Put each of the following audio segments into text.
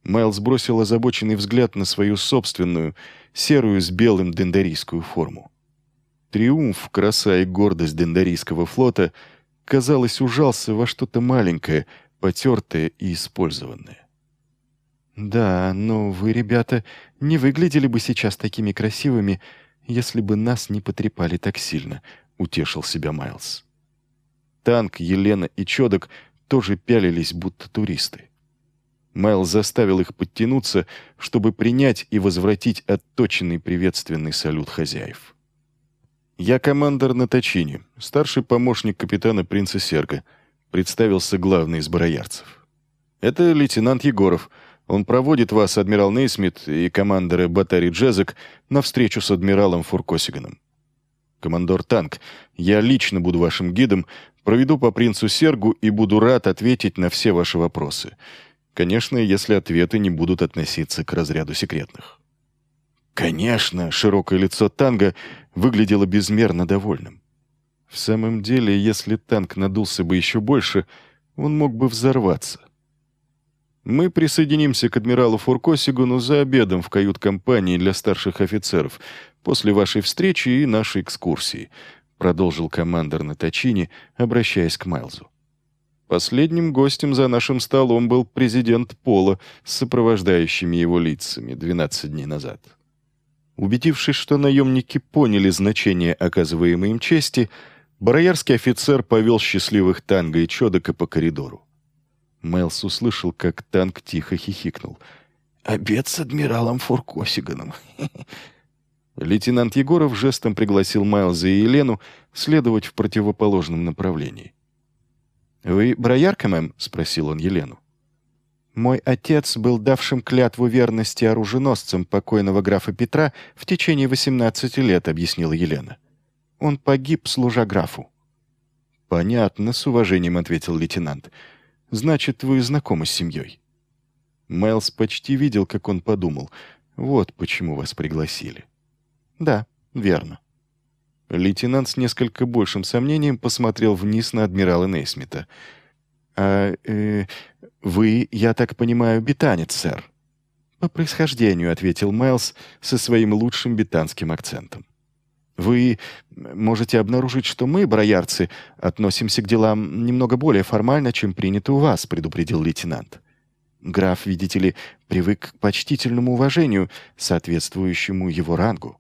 Майлз бросил озабоченный взгляд на свою собственную, серую с белым дендарийскую форму. Триумф, краса и гордость дендарийского флота, казалось, ужался во что-то маленькое, потертое и использованное. «Да, но вы, ребята, не выглядели бы сейчас такими красивыми, если бы нас не потрепали так сильно», — утешил себя Майлз. Танк, Елена и Чодок тоже пялились, будто туристы. Майлз заставил их подтянуться, чтобы принять и возвратить отточенный приветственный салют хозяев. «Я командор Наточини, старший помощник капитана принца Серга», — представился главный из бароярцев. «Это лейтенант Егоров. Он проводит вас, адмирал Нейсмит и командоры Батари Джезек, на встречу с адмиралом Фуркосиганом. Командор Танк, я лично буду вашим гидом, проведу по принцу Сергу и буду рад ответить на все ваши вопросы. Конечно, если ответы не будут относиться к разряду секретных». «Конечно!» — широкое лицо Танга выглядело безмерно довольным. В самом деле, если Танк надулся бы еще больше, он мог бы взорваться. «Мы присоединимся к адмиралу Фуркосигану за обедом в кают-компании для старших офицеров после вашей встречи и нашей экскурсии», продолжил командор Наточини, обращаясь к Майлзу. «Последним гостем за нашим столом был президент Пола с сопровождающими его лицами 12 дней назад». Убедившись, что наемники поняли значение оказываемой им чести, бароярский офицер повел счастливых Танга и Чодока по коридору. Майлз услышал, как Танк тихо хихикнул. «Обед с адмиралом Фуркосиганом». Лейтенант Егоров жестом пригласил Майлза и Елену следовать в противоположном направлении. «Вы бароярка, мэм?» — спросил он Елену. «Мой отец был давшим клятву верности оруженосцам покойного графа Петра в течение 18 лет», — объяснила Елена. «Он погиб, служа графу». «Понятно», — с уважением ответил лейтенант. «Значит, вы знакомы с семьей». Майлз почти видел, как он подумал. «Вот почему вас пригласили». «Да, верно». Лейтенант с несколько большим сомнением посмотрел вниз на адмирала Нейсмита. «Вы, я так понимаю, бетанец, сэр?» «По происхождению», — ответил Майлз со своим лучшим бетанским акцентом. «Вы можете обнаружить, что мы, бароярцы, относимся к делам немного более формально, чем принято у вас», — предупредил лейтенант. «Граф, видите ли, привык к почтительному уважению, соответствующему его рангу».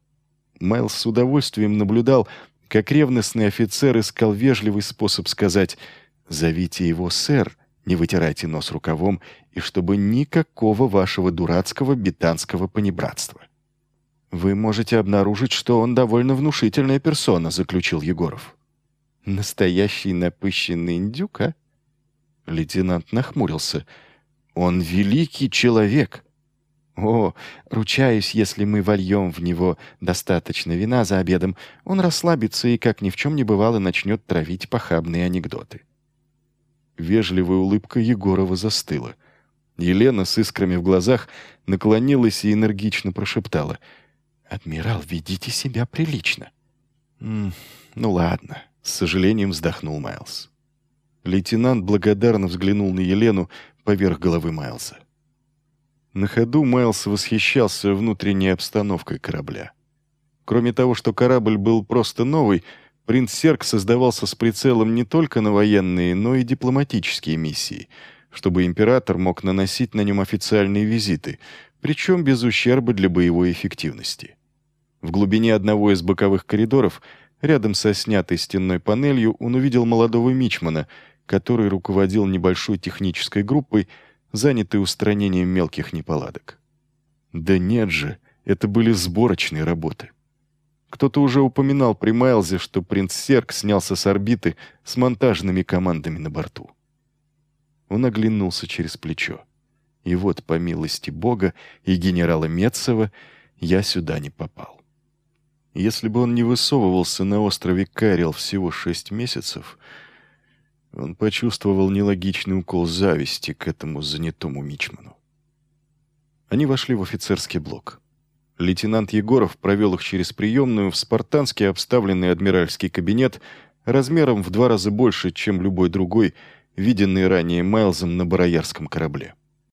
Майлз с удовольствием наблюдал, как ревностный офицер искал вежливый способ сказать «Зовите его сэр, не вытирайте нос рукавом, и чтобы никакого вашего дурацкого бетанского понебратства». «Вы можете обнаружить, что он довольно внушительная персона», — заключил Егоров. «Настоящий напыщенный индюк, а?» Лейтенант нахмурился. «Он великий человек». «О, ручаюсь, если мы вольем в него достаточно вина за обедом, он расслабится и, как ни в чем не бывало, начнет травить похабные анекдоты». Вежливая улыбка Егорова застыла. Елена с искрами в глазах наклонилась и энергично прошептала: «Адмирал, ведите себя прилично». «Ну ладно», — с сожалением вздохнул Майлз. Лейтенант благодарно взглянул на Елену поверх головы Майлза. На ходу Майлз восхищался внутренней обстановкой корабля. Кроме того, что корабль был просто новый, принц Серг создавался с прицелом не только на военные, но и дипломатические миссии, чтобы император мог наносить на нем официальные визиты, причем без ущерба для боевой эффективности. В глубине одного из боковых коридоров, рядом со снятой стенной панелью, он увидел молодого мичмана, который руководил небольшой технической группой, занятой устранением мелких неполадок. Да нет же, это были сборочные работы. Кто-то уже упоминал при Майлзе, что принц Серг снялся с орбиты с монтажными командами на борту. Он оглянулся через плечо. И вот, по милости Бога и генерала Метцева, я сюда не попал. Если бы он не высовывался на острове Карел всего 6 месяцев, он почувствовал нелогичный укол зависти к этому занятому мичману. Они вошли в офицерский блок. Лейтенант Егоров провел их через приемную в спартански обставленный адмиральский кабинет размером в 2 раза больше, чем любой другой, виденный ранее Майлзом на бароярском корабле.